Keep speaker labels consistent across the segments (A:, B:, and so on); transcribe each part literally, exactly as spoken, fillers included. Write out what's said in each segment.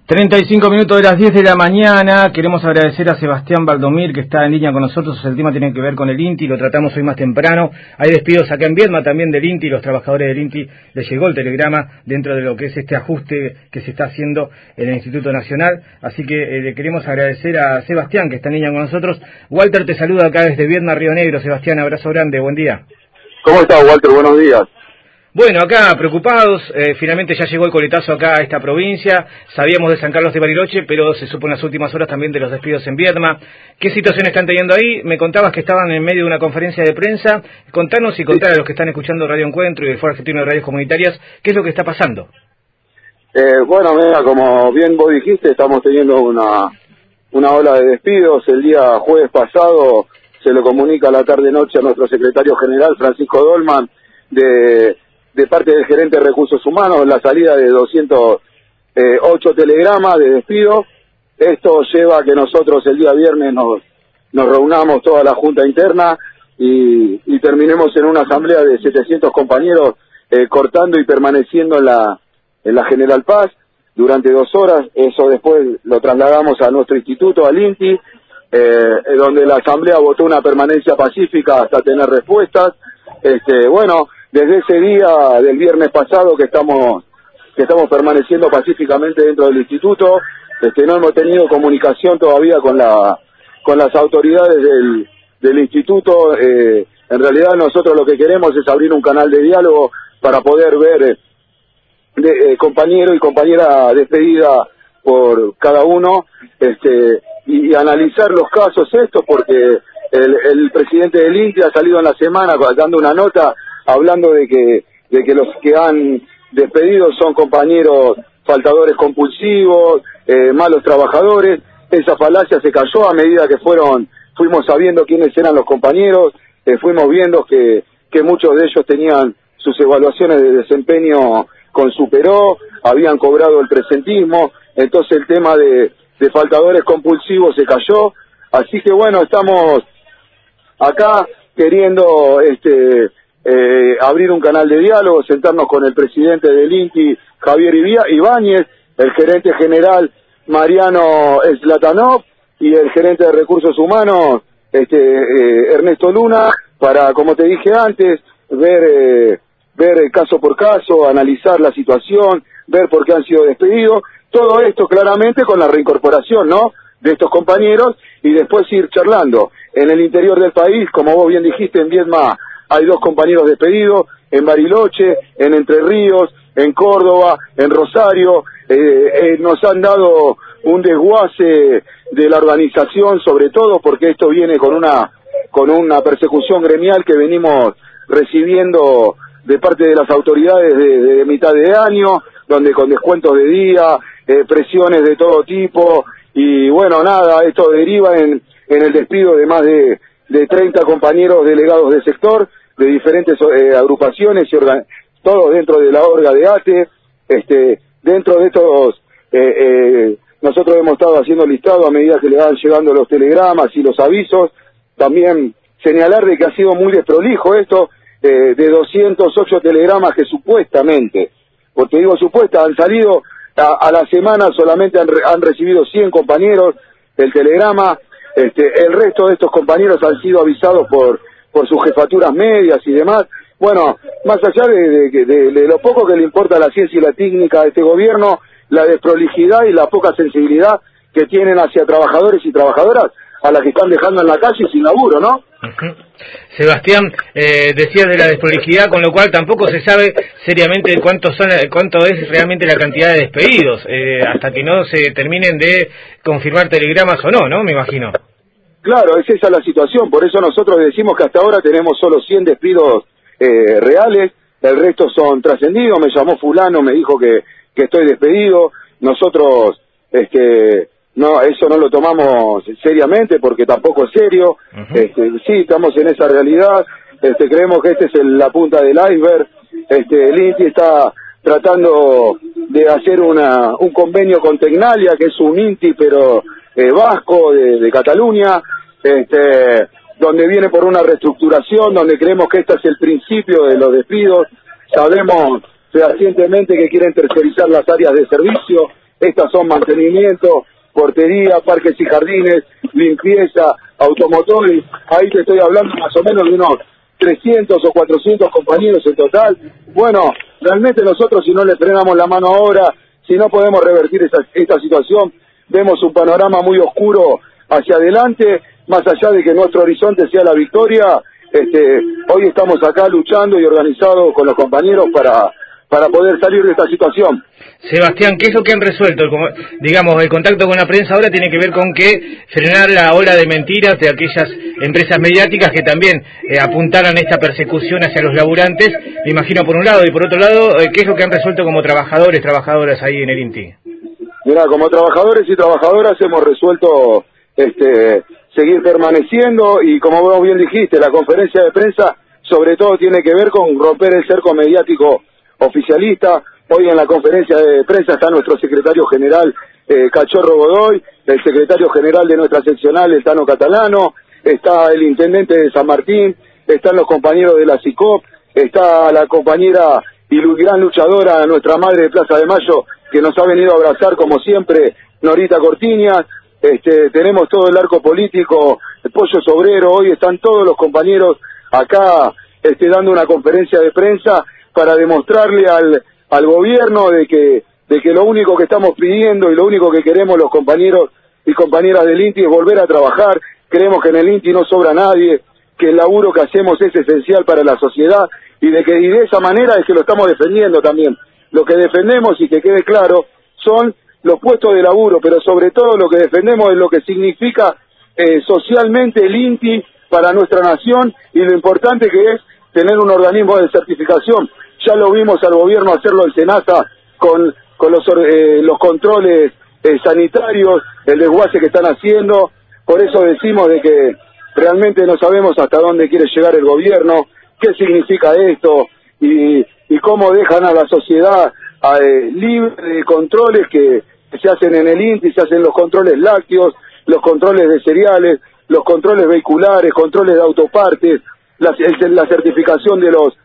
A: treinta y cinco minutos de las diez de la mañana. Queremos agradecer a Sebastián Valdomir, que está en línea con nosotros. El tema tiene que ver con el INTI, lo tratamos hoy más temprano. Hay despidos acá en Viedma también del INTI. Los trabajadores del INTI les llegó el telegrama dentro de lo que es este ajuste que se está haciendo en el Instituto Nacional. Así que eh, le queremos agradecer a Sebastián, que está en línea con nosotros. Walter te saluda acá desde Viedma, Río Negro. Sebastián, abrazo grande, buen día.
B: ¿Cómo estás, Walter? Buenos días.
A: Bueno, acá preocupados, eh, finalmente ya llegó el coletazo acá a esta provincia. Sabíamos de San Carlos de Bariloche, pero se supo en las últimas horas también de los despidos en Viedma. ¿Qué situación están teniendo ahí? Me contabas que estaban en medio de una conferencia de prensa. Contanos y contar a los que están escuchando Radio Encuentro y el Foro Argentino de Radios Comunitarias, ¿qué es lo que está pasando?
B: Eh, bueno, mira, como bien vos dijiste, estamos teniendo una, una ola de despidos. El día jueves pasado se lo comunica a la tarde-noche a nuestro secretario general, Francisco Dolman, de... de parte del gerente de Recursos Humanos, la salida de doscientos ocho telegramas de despido. Esto lleva a que nosotros el día viernes nos, nos reunamos toda la junta interna y, y terminemos en una asamblea de setecientos compañeros eh, cortando y permaneciendo en la, en la General Paz durante dos horas. Eso después lo trasladamos a nuestro instituto, al INTI, eh, donde la asamblea votó una permanencia pacífica hasta tener respuestas. Este, bueno, desde ese día del viernes pasado que estamos que estamos permaneciendo pacíficamente dentro del instituto, este, no hemos tenido comunicación todavía con la con las autoridades del, del instituto. Eh, en realidad nosotros lo que queremos es abrir un canal de diálogo para poder ver eh, de, eh, compañero y compañera despedida por cada uno, este, y, y analizar los casos estos, porque el, el presidente del INTI ha salido en la semana dando una nota hablando de que de que los que han despedido son compañeros faltadores compulsivos, eh, malos trabajadores. Esa falacia se cayó a medida que fueron fuimos sabiendo quiénes eran los compañeros, eh, fuimos viendo que, que muchos de ellos tenían sus evaluaciones de desempeño con Superó, habían cobrado el presentismo, entonces el tema de, de faltadores compulsivos se cayó. Así que bueno, estamos acá queriendo este Eh, abrir un canal de diálogo, sentarnos con el presidente del INTI, Javier Ibáñez, el gerente general Mariano Slatanov y el gerente de Recursos Humanos, este eh, Ernesto Luna, para, como te dije antes, ver eh, ver caso por caso, analizar la situación, ver por qué han sido despedidos. Todo esto claramente con la reincorporación, ¿no?, de estos compañeros, y después ir charlando. En el interior del país, como vos bien dijiste, en Viedma hay dos compañeros despedidos, en Bariloche, en Entre Ríos, en Córdoba, en Rosario. Eh, eh, nos han dado un desguace de la organización, sobre todo porque esto viene con una con una persecución gremial que venimos recibiendo de parte de las autoridades de, de mitad de año, donde con descuentos de día, eh, presiones de todo tipo, y bueno, nada, esto deriva en, en el despido de más de de treinta compañeros delegados de sector, de diferentes eh, agrupaciones, y todos dentro de la orga de ATE. Este, dentro de estos, eh, eh, nosotros hemos estado haciendo listado a medida que le van llegando los telegramas y los avisos. También señalar de que ha sido muy desprolijo esto, eh, de doscientos ocho telegramas que supuestamente, porque digo supuesta, han salido a, a la semana, solamente han, han recibido cien compañeros el telegrama. Este, el resto de estos compañeros han sido avisados por por sus jefaturas medias y demás. Bueno, más allá de, de, de, de lo poco que le importa la ciencia y la técnica de este gobierno, la desprolijidad y la poca sensibilidad que tienen hacia trabajadores y trabajadoras a las que están dejando en la calle sin laburo, ¿no?
A: Uh-huh. Sebastián, eh, decías de la desprolijidad, con lo cual tampoco se sabe seriamente cuántos son, cuánto es realmente la cantidad de despedidos, eh, hasta que no se terminen de confirmar telegramas o no, ¿no? Me imagino.
B: Claro, es esa la situación, por eso nosotros decimos que hasta ahora tenemos solo cien despidos eh, reales, el resto son trascendidos. Me llamó fulano, me dijo que, que estoy despedido. Nosotros este no eso no lo tomamos seriamente porque tampoco es serio. Uh-huh. Este, sí, estamos en esa realidad, este, creemos que este es el, la punta del iceberg. Este, el INTI está tratando de hacer una un convenio con Tecnalia, que es un INTI pero eh, vasco de, de Cataluña, este, donde viene por una reestructuración, donde creemos que este es el principio de los despidos. Sabemos fehacientemente que quieren tercerizar las áreas de servicio Estas son mantenimiento, portería, parques y jardines, limpieza, automotores. Ahí te estoy hablando más o menos de unos trescientos o cuatrocientos compañeros en total. Bueno, realmente nosotros, si no le frenamos la mano ahora, si no podemos revertir esa, esta situación, vemos un panorama muy oscuro hacia adelante. Más allá de que nuestro horizonte sea la victoria, este, hoy estamos acá luchando y organizados con los compañeros para, para poder salir de esta situación.
A: Sebastián, ¿qué es lo que han resuelto? Como, digamos, el contacto con la prensa ahora tiene que ver con que frenar la ola de mentiras de aquellas empresas mediáticas que también eh, apuntaran esta persecución hacia los laburantes, me imagino por un lado, y por otro lado, eh, ¿qué es lo que han resuelto como trabajadores, trabajadoras ahí en el INTI?
B: Mira, como trabajadores y trabajadoras hemos resuelto este, seguir permaneciendo, y como vos bien dijiste, la conferencia de prensa sobre todo tiene que ver con romper el cerco mediático oficialista. Hoy en la conferencia de prensa está nuestro secretario general, eh, Cachorro Godoy, el secretario general de nuestra seccional, el Tano Catalano, está el intendente de San Martín, están los compañeros de la SICOP, está la compañera y gran luchadora, nuestra madre de Plaza de Mayo, que nos ha venido a abrazar como siempre, Norita Cortiñas. Este, tenemos todo el arco político, el Pollo Sobrero. Hoy están todos los compañeros acá este, dando una conferencia de prensa para demostrarle al al gobierno de que de que lo único que estamos pidiendo y lo único que queremos los compañeros y compañeras del INTI es volver a trabajar. Creemos que en el INTI no sobra nadie, que el laburo que hacemos es esencial para la sociedad, y de que y de esa manera es que lo estamos defendiendo también. Lo que defendemos, y que quede claro, son los puestos de laburo, pero sobre todo lo que defendemos es lo que significa eh, socialmente el INTI para nuestra nación, y lo importante que es tener un organismo de certificación. Ya lo vimos al gobierno hacerlo en SENASA con, con los, eh, los controles eh, sanitarios, el desguace que están haciendo. Por eso decimos de que realmente no sabemos hasta dónde quiere llegar el gobierno, qué significa esto, y, y cómo dejan a la sociedad eh, libre de controles que, que se hacen en el INTI. Se hacen los controles lácteos, los controles de cereales, los controles vehiculares, controles de autopartes, la, el, la certificación de los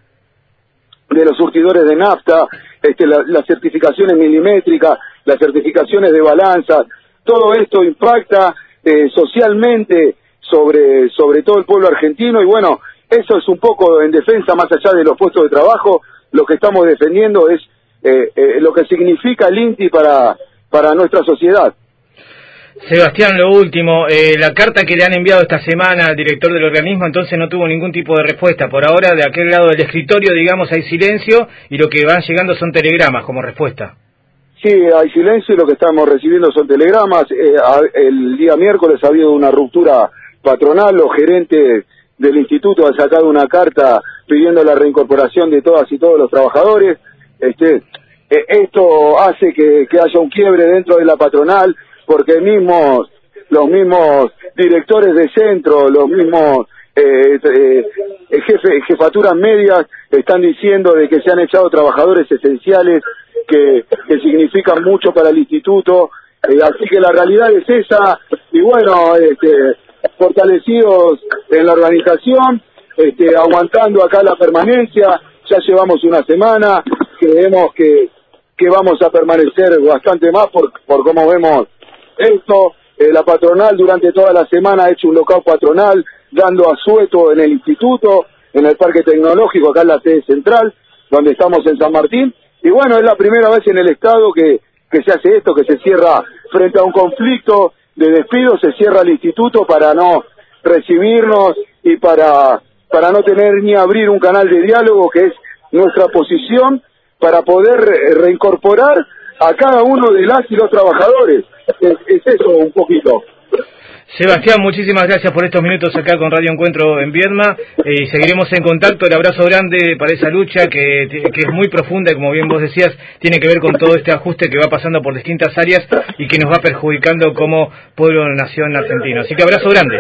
B: de los surtidores de nafta, este, la, las certificaciones milimétricas, las certificaciones de balanza. Todo esto impacta eh, socialmente sobre, sobre todo el pueblo argentino, y bueno, eso es un poco en defensa, más allá de los puestos de trabajo. Lo que estamos defendiendo es eh, eh, lo que significa el INTI para, para nuestra sociedad.
A: Sebastián, lo último, eh, la carta que le han enviado esta semana al director del organismo entonces no tuvo ningún tipo de respuesta. Por ahora, de aquel lado del escritorio, digamos, hay silencio, y lo que van llegando son telegramas como respuesta.
B: Sí, hay silencio, y lo que estamos recibiendo son telegramas. Eh, a, el día miércoles ha habido una ruptura patronal. Los gerentes del instituto han sacado una carta pidiendo la reincorporación de todas y todos los trabajadores. Este, eh, esto hace que, que haya un quiebre dentro de la patronal, porque mismos, los mismos directores de centro, los mismos eh, eh, jefe, jefaturas medias están diciendo de que se han echado trabajadores esenciales que, que significan mucho para el instituto. Eh, así que la realidad es esa, y bueno, este, fortalecidos en la organización, este, aguantando acá la permanencia. Ya llevamos una semana, creemos que, que vamos a permanecer bastante más por, por cómo vemos esto. Eh, la patronal durante toda la semana ha hecho un local patronal, dando asueto en el instituto, en el Parque Tecnológico, acá en la sede central, donde estamos en San Martín. Y bueno, es la primera vez en el Estado que, que se hace esto, que se cierra frente a un conflicto de despido, se cierra el instituto para no recibirnos y para, para no tener ni abrir un canal de diálogo, que es nuestra posición, para poder reincorporar a cada uno de las y los trabajadores. Es, es eso un poquito.
A: Sebastián, muchísimas gracias por estos minutos acá con Radio Encuentro en Viedma, eh, y seguiremos en contacto. El abrazo grande para esa lucha que, que es muy profunda, y como bien vos decías, tiene que ver con todo este ajuste que va pasando por distintas áreas y que nos va perjudicando como pueblo-nación argentino. Así que abrazo grande.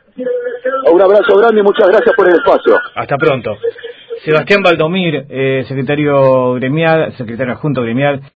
B: Un abrazo grande y muchas gracias por el espacio.
A: Hasta pronto. Sebastián Baldomir, eh, secretario gremial, secretario adjunto gremial.